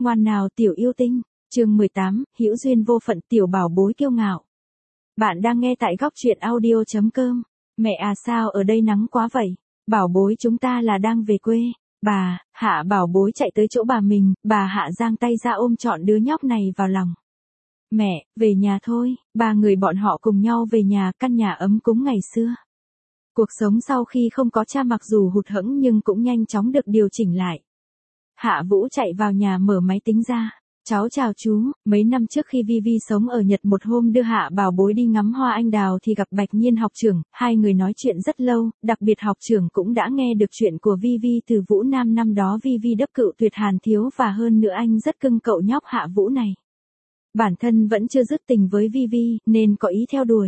Ngoan nào tiểu yêu tinh. Chương 18, hữu duyên vô phận tiểu bảo bối kiêu ngạo. Bạn đang nghe tại góc truyện audio.com. Mẹ à sao ở đây nắng quá vậy? Bảo bối chúng ta là đang về quê. Bà, Hạ bảo bối chạy tới chỗ bà mình, bà Hạ giang tay ra ôm trọn đứa nhóc này vào lòng. Mẹ, về nhà thôi, ba người bọn họ cùng nhau về nhà, căn nhà ấm cúng ngày xưa. Cuộc sống sau khi không có cha mặc dù hụt hẫng nhưng cũng nhanh chóng được điều chỉnh lại. Hạ Vũ chạy vào nhà mở máy tính ra. Cháu chào chú, mấy năm trước khi Vivi sống ở Nhật một hôm đưa Hạ bảo bối đi ngắm hoa anh đào thì gặp Bạch Nhiên học trưởng, hai người nói chuyện rất lâu, đặc biệt học trưởng cũng đã nghe được chuyện của Vivi từ Vũ Nam năm đó Vivi đắc cự tuyệt Hàn Thiếu và hơn nữa anh rất cưng cậu nhóc Hạ Vũ này. Bản thân vẫn chưa dứt tình với Vivi nên có ý theo đuổi.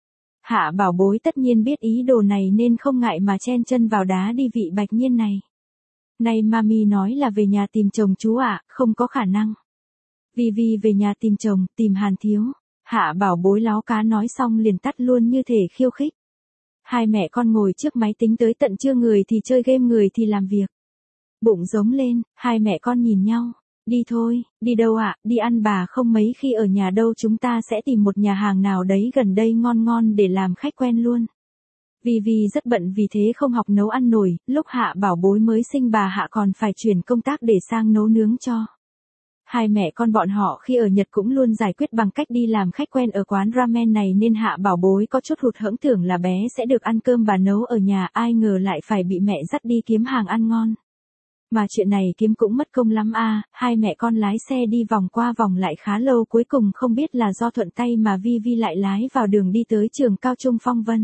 Hạ bảo bối tất nhiên biết ý đồ này nên không ngại mà chen chân vào đá đi vị Bạch Nhiên này. Này mami nói là về nhà tìm chồng chú ạ, không có khả năng. Vivi về nhà tìm chồng, tìm Hàn Thiếu. Hạ bảo bối láo cá nói xong liền tắt luôn như thể khiêu khích. Hai mẹ con ngồi trước máy tính tới tận trưa, người thì chơi game người thì làm việc. Bụng giống lên, hai mẹ con nhìn nhau. Đi thôi, đi đâu ạ? Đi ăn bà không mấy khi ở nhà đâu, chúng ta sẽ tìm một nhà hàng nào đấy gần đây ngon ngon để làm khách quen luôn. Vivi rất bận vì thế không học nấu ăn nổi, lúc Hạ bảo bối mới sinh bà Hạ còn phải chuyển công tác để sang nấu nướng cho. Hai mẹ con bọn họ khi ở Nhật cũng luôn giải quyết bằng cách đi làm khách quen ở quán ramen này nên Hạ bảo bối có chút hụt hẫng tưởng là bé sẽ được ăn cơm bà nấu ở nhà, ai ngờ lại phải bị mẹ dắt đi kiếm hàng ăn ngon. Mà chuyện này kiếm cũng mất công lắm à, hai mẹ con lái xe đi vòng qua vòng lại khá lâu, cuối cùng không biết là do thuận tay mà Vivi lại lái vào đường đi tới trường cao trung Phong Vân.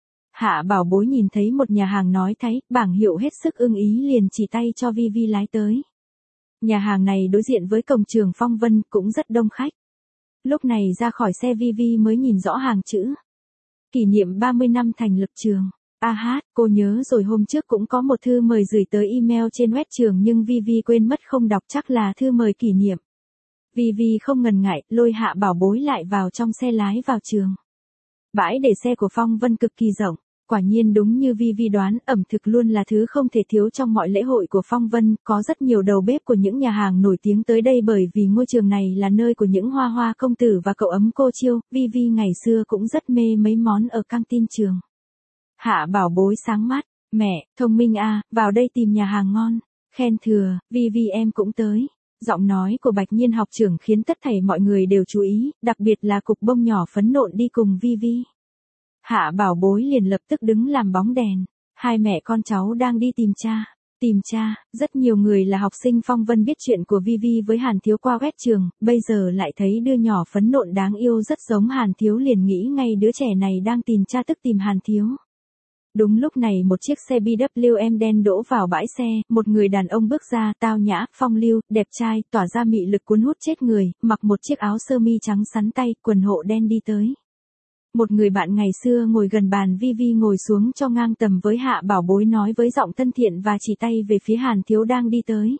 Hạ bảo bối nhìn thấy một nhà hàng nói thấy, bảng hiệu hết sức ưng ý liền chỉ tay cho Vivi lái tới. Nhà hàng này đối diện với cổng trường Phong Vân cũng rất đông khách. Lúc này ra khỏi xe Vivi mới nhìn rõ hàng chữ. Kỷ niệm 30 năm thành lập trường. Cô nhớ rồi hôm trước cũng có một thư mời gửi tới email trên web trường nhưng Vivi quên mất không đọc, chắc là thư mời kỷ niệm. Vivi không ngần ngại, lôi Hạ bảo bối lại vào trong xe lái vào trường. Bãi để xe của Phong Vân cực kỳ rộng. Quả nhiên đúng như Vivi đoán, ẩm thực luôn là thứ không thể thiếu trong mọi lễ hội của Phong Vân, có rất nhiều đầu bếp của những nhà hàng nổi tiếng tới đây bởi vì ngôi trường này là nơi của những hoa hoa công tử và cậu ấm cô chiêu. Vivi ngày xưa cũng rất mê mấy món ở căng tin trường. Hạ bảo bối sáng mắt, mẹ, thông minh à, vào đây tìm nhà hàng ngon. Khen thừa, Vivi em cũng tới. Giọng nói của Bạch Nhiên học trưởng khiến tất thảy mọi người đều chú ý, đặc biệt là cục bông nhỏ phấn nộn đi cùng Vivi. Hạ bảo bối liền lập tức đứng làm bóng đèn. Hai mẹ con cháu đang đi tìm cha. Tìm cha, rất nhiều người là học sinh Phong Vân biết chuyện của Vivi với Hàn Thiếu qua web trường, bây giờ lại thấy đứa nhỏ phấn nộn đáng yêu rất giống Hàn Thiếu liền nghĩ ngay đứa trẻ này đang tìm cha tức tìm Hàn Thiếu. Đúng lúc này một chiếc xe BWM đen đỗ vào bãi xe, một người đàn ông bước ra, tao nhã, phong lưu, đẹp trai, tỏa ra mị lực cuốn hút chết người, mặc một chiếc áo sơ mi trắng sắn tay, quần hộ đen đi tới. Một người bạn ngày xưa ngồi gần bàn Vivi ngồi xuống cho ngang tầm với Hạ bảo bối nói với giọng thân thiện và chỉ tay về phía Hàn Thiếu đang đi tới.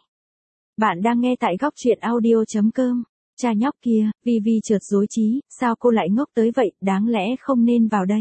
Bạn đang nghe tại góc truyện audio.com. Cha nhóc kia, Vivi chợt rối trí, sao cô lại ngốc tới vậy, đáng lẽ không nên vào đây.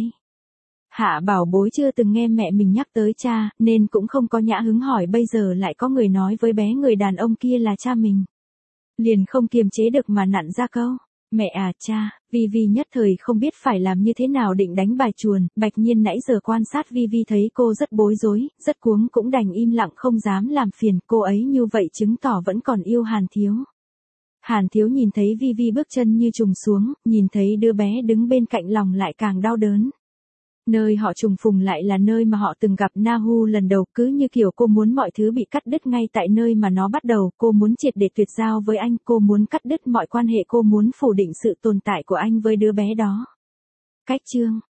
Hạ bảo bối chưa từng nghe mẹ mình nhắc tới cha, nên cũng không có nhã hứng hỏi bây giờ lại có người nói với bé người đàn ông kia là cha mình. Liền không kiềm chế được mà nặn ra câu. Mẹ à cha, Vivi nhất thời không biết phải làm như thế nào định đánh bài chuồn, Bạch Nhiên nãy giờ quan sát Vivi thấy cô rất bối rối, rất cuống cũng đành im lặng không dám làm phiền, cô ấy như vậy chứng tỏ vẫn còn yêu Hàn Thiếu. Hàn Thiếu nhìn thấy Vivi bước chân như trùng xuống, nhìn thấy đứa bé đứng bên cạnh lòng lại càng đau đớn. Nơi họ trùng phùng lại là nơi mà họ từng gặp Nahu lần đầu, cứ như kiểu cô muốn mọi thứ bị cắt đứt ngay tại nơi mà nó bắt đầu, cô muốn triệt để tuyệt giao với anh, cô muốn cắt đứt mọi quan hệ, cô muốn phủ định sự tồn tại của anh với đứa bé đó. Cách chương,